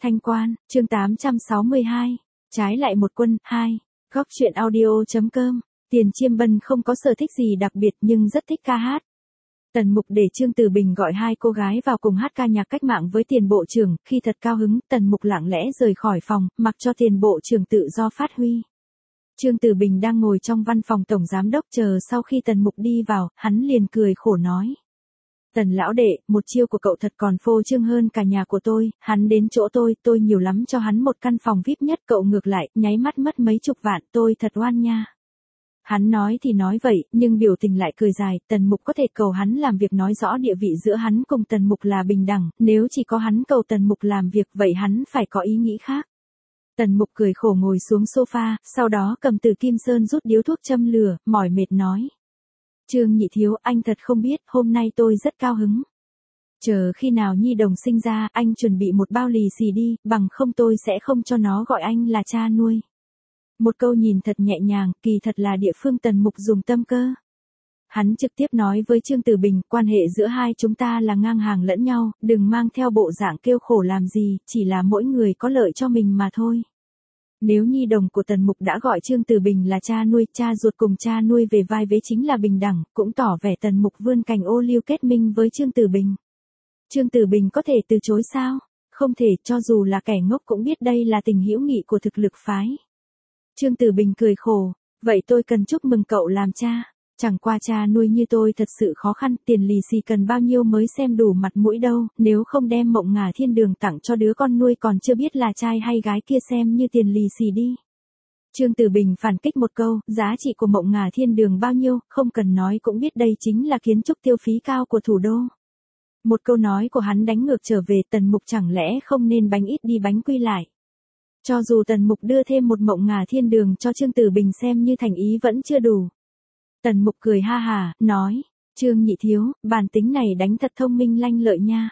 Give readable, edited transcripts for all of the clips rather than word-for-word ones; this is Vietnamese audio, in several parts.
Thanh Quan, chương 862. Trái lại một quân, 2. Góc truyện audio.com. Tiền Chiêm Bân không có sở thích gì đặc biệt nhưng rất thích ca hát. Tần Mục để Trương Tử Bình gọi hai cô gái vào cùng hát ca nhạc cách mạng với Tiền Bộ trưởng, khi thật cao hứng, Tần Mục lặng lẽ rời khỏi phòng, mặc cho Tiền Bộ trưởng tự do phát huy. Trương Tử Bình đang ngồi trong văn phòng tổng giám đốc chờ sau khi Tần Mục đi vào, hắn liền cười khổ nói. Tần lão đệ, một chiêu của cậu thật còn phô trương hơn cả nhà của tôi, hắn đến chỗ tôi nhiều lắm cho hắn một căn phòng VIP nhất, cậu ngược lại, nháy mắt mất mấy chục vạn, tôi thật oan nha. Hắn nói thì nói vậy, nhưng biểu tình lại cười dài, Tần Mục có thể cầu hắn làm việc nói rõ địa vị giữa hắn cùng Tần Mục là bình đẳng, nếu chỉ có hắn cầu Tần Mục làm việc vậy hắn phải có ý nghĩ khác. Tần Mục cười khổ ngồi xuống sofa, sau đó cầm từ Kim Sơn rút điếu thuốc châm lửa, mỏi mệt nói. Trương nhị thiếu, anh thật không biết, hôm nay tôi rất cao hứng. Chờ khi nào Nhi Đồng sinh ra, anh chuẩn bị một bao lì xì đi, bằng không tôi sẽ không cho nó gọi anh là cha nuôi. Một câu nhìn thật nhẹ nhàng, kỳ thật là địa phương Tần Mục dùng tâm cơ. Hắn trực tiếp nói với Trương Tử Bình, quan hệ giữa hai chúng ta là ngang hàng lẫn nhau, đừng mang theo bộ dạng kêu khổ làm gì, chỉ là mỗi người có lợi cho mình mà thôi. Nếu Nhi Đồng của Tần Mục đã gọi Trương Tử Bình là cha nuôi, cha ruột cùng cha nuôi về vai vế chính là bình đẳng, cũng tỏ vẻ Tần Mục vươn cành ô liu kết minh với Trương Tử Bình. Trương Tử Bình có thể từ chối sao? Không thể, cho dù là kẻ ngốc cũng biết đây là tình hữu nghị của thực lực phái. Trương Tử Bình cười khổ, vậy tôi cần chúc mừng cậu làm cha. Chẳng qua cha nuôi như tôi thật sự khó khăn, tiền lì xì cần bao nhiêu mới xem đủ mặt mũi đâu, nếu không đem Mộng Ngả Thiên Đường tặng cho đứa con nuôi còn chưa biết là trai hay gái kia xem như tiền lì xì đi. Trương Tử Bình phản kích một câu, giá trị của Mộng Ngả Thiên Đường bao nhiêu, không cần nói cũng biết đây chính là kiến trúc tiêu phí cao của thủ đô. Một câu nói của hắn đánh ngược trở về, Tần Mục chẳng lẽ không nên bánh ít đi bánh quy lại. Cho dù Tần Mục đưa thêm một Mộng Ngả Thiên Đường cho Trương Tử Bình xem như thành ý vẫn chưa đủ. Tần Mục cười ha hà, nói, Trương nhị thiếu, bản tính này đánh thật thông minh lanh lợi nha.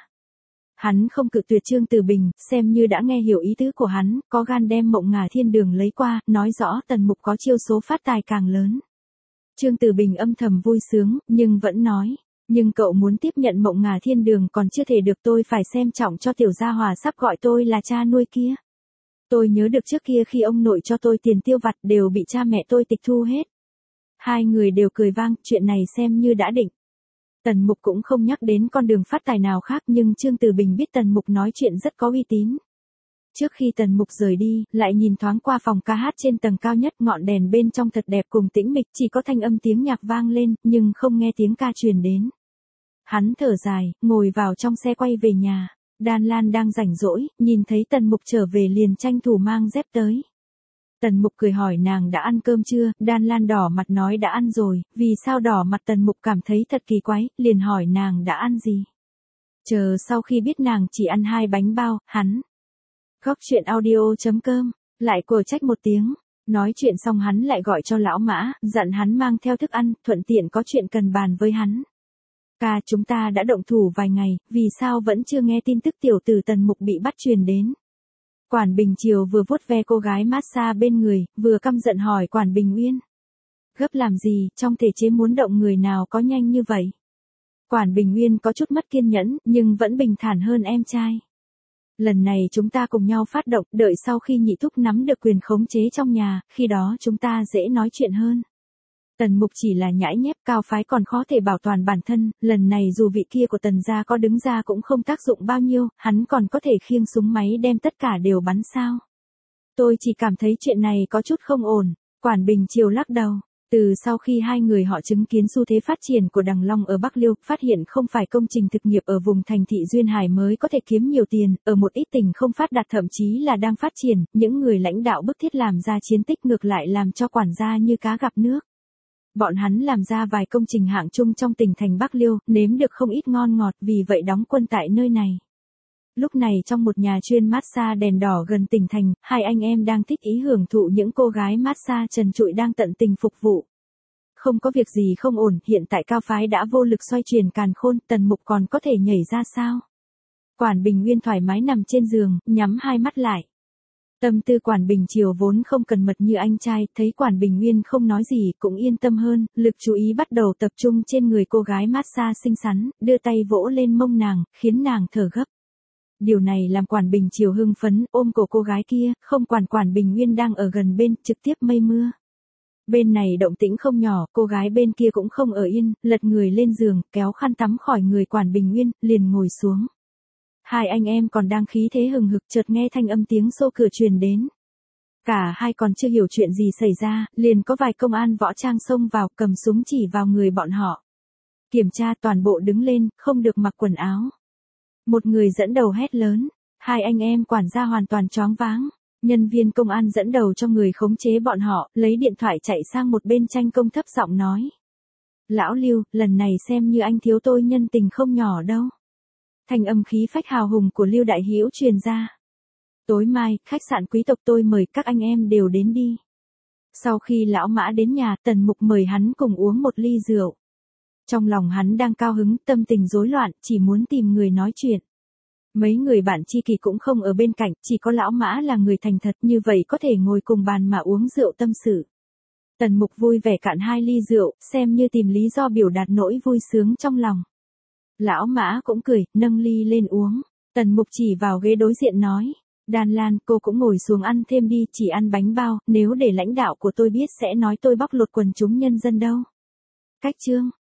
Hắn không cự tuyệt Trương Tử Bình, xem như đã nghe hiểu ý tứ của hắn, có gan đem Mộng Ngả Thiên Đường lấy qua, nói rõ Tần Mục có chiêu số phát tài càng lớn. Trương Tử Bình âm thầm vui sướng, nhưng vẫn nói, nhưng cậu muốn tiếp nhận Mộng Ngả Thiên Đường còn chưa thể được, tôi phải xem trọng cho tiểu gia hòa sắp gọi tôi là cha nuôi kia. Tôi nhớ được trước kia khi ông nội cho tôi tiền tiêu vặt đều bị cha mẹ tôi tịch thu hết. Hai người đều cười vang, chuyện này xem như đã định. Tần Mục cũng không nhắc đến con đường phát tài nào khác, nhưng Trương Tử Bình biết Tần Mục nói chuyện rất có uy tín. Trước khi Tần Mục rời đi, lại nhìn thoáng qua phòng ca hát trên tầng cao nhất, ngọn đèn bên trong thật đẹp cùng tĩnh mịch, chỉ có thanh âm tiếng nhạc vang lên, nhưng không nghe tiếng ca truyền đến. Hắn thở dài, ngồi vào trong xe quay về nhà. Đan Lan đang rảnh rỗi, nhìn thấy Tần Mục trở về liền tranh thủ mang dép tới. Tần Mục cười hỏi nàng đã ăn cơm chưa, Đan Lan đỏ mặt nói đã ăn rồi, vì sao đỏ mặt Tần Mục cảm thấy thật kỳ quái, liền hỏi nàng đã ăn gì. Chờ sau khi biết nàng chỉ ăn 2 bánh bao, hắn. Góc truyện audio.com, lại cổ trách một tiếng, nói chuyện xong hắn lại gọi cho lão Mã, dặn hắn mang theo thức ăn, thuận tiện có chuyện cần bàn với hắn. Ca, chúng ta đã động thủ vài ngày, vì sao vẫn chưa nghe tin tức tiểu tử Tần Mục bị bắt truyền đến. Quản Bình Triều vừa vuốt ve cô gái massage bên người, vừa căm giận hỏi Quản Bình Uyên. Gấp làm gì, trong thể chế muốn động người nào có nhanh như vậy. Quản Bình Uyên có chút mất kiên nhẫn, nhưng vẫn bình thản hơn em trai. Lần này chúng ta cùng nhau phát động, đợi sau khi nhị thúc nắm được quyền khống chế trong nhà, khi đó chúng ta dễ nói chuyện hơn. Tần Mục chỉ là nhãi nhép, cao phái còn khó thể bảo toàn bản thân, lần này dù vị kia của Tần gia có đứng ra cũng không tác dụng bao nhiêu, hắn còn có thể khiêng súng máy đem tất cả đều bắn sao. Tôi chỉ cảm thấy chuyện này có chút không ổn, Quản Bình Triều lắc đầu. Từ sau khi hai người họ chứng kiến xu thế phát triển của Đằng Long ở Bắc Liêu, phát hiện không phải công trình thực nghiệp ở vùng thành thị Duyên Hải mới có thể kiếm nhiều tiền, ở một ít tỉnh không phát đạt thậm chí là đang phát triển, những người lãnh đạo bức thiết làm ra chiến tích ngược lại làm cho quản gia như cá gặp nước. Bọn hắn làm ra vài công trình hạng trung trong tỉnh thành Bắc Liêu, nếm được không ít ngon ngọt, vì vậy đóng quân tại nơi này. Lúc này trong một nhà chuyên massage đèn đỏ gần tỉnh thành, hai anh em đang thích ý hưởng thụ những cô gái massage trần trụi đang tận tình phục vụ. Không có việc gì không ổn, hiện tại cao phái đã vô lực xoay chuyển càn khôn, Tần Mục còn có thể nhảy ra sao? Quản Bình Uyên thoải mái nằm trên giường, nhắm hai mắt lại. Tâm tư Quản Bình Triều vốn không cần mật như anh trai, thấy Quản Bình Uyên không nói gì cũng yên tâm hơn, lực chú ý bắt đầu tập trung trên người cô gái massage xinh xắn, đưa tay vỗ lên mông nàng, khiến nàng thở gấp. Điều này làm Quản Bình Triều hưng phấn, ôm cổ cô gái kia, không quản Quản Bình Nguyên đang ở gần bên, trực tiếp mây mưa. Bên này động tĩnh không nhỏ, cô gái bên kia cũng không ở yên, lật người lên giường, kéo khăn tắm khỏi người Quản Bình Nguyên, liền ngồi xuống. Hai anh em còn đang khí thế hừng hực, chợt nghe thanh âm tiếng xô cửa truyền đến. Cả hai còn chưa hiểu chuyện gì xảy ra, liền có vài công an võ trang xông vào, cầm súng chỉ vào người bọn họ. Kiểm tra toàn bộ đứng lên, không được mặc quần áo. Một người dẫn đầu hét lớn, hai anh em quản gia hoàn toàn choáng váng. Nhân viên công an dẫn đầu cho người khống chế bọn họ, lấy điện thoại chạy sang một bên tranh công thấp giọng nói. Lão Lưu, lần này xem như anh thiếu tôi nhân tình không nhỏ đâu. Thanh âm khí phách hào hùng của Lưu Đại Hữu truyền ra. Tối mai, khách sạn quý tộc tôi mời các anh em đều đến đi. Sau khi lão Mã đến nhà, Tần Mục mời hắn cùng uống một ly rượu. Trong lòng hắn đang cao hứng, tâm tình rối loạn, chỉ muốn tìm người nói chuyện. Mấy người bạn tri kỷ cũng không ở bên cạnh, chỉ có lão Mã là người thành thật, như vậy có thể ngồi cùng bàn mà uống rượu tâm sự. Tần Mục vui vẻ cạn 2 ly rượu, xem như tìm lý do biểu đạt nỗi vui sướng trong lòng. Lão Mã cũng cười, nâng ly lên uống. Tần Mục chỉ vào ghế đối diện nói. Đan Lan, cô cũng ngồi xuống ăn thêm đi, chỉ ăn bánh bao, nếu để lãnh đạo của tôi biết sẽ nói tôi bóc lột quần chúng nhân dân đâu. Cách chương.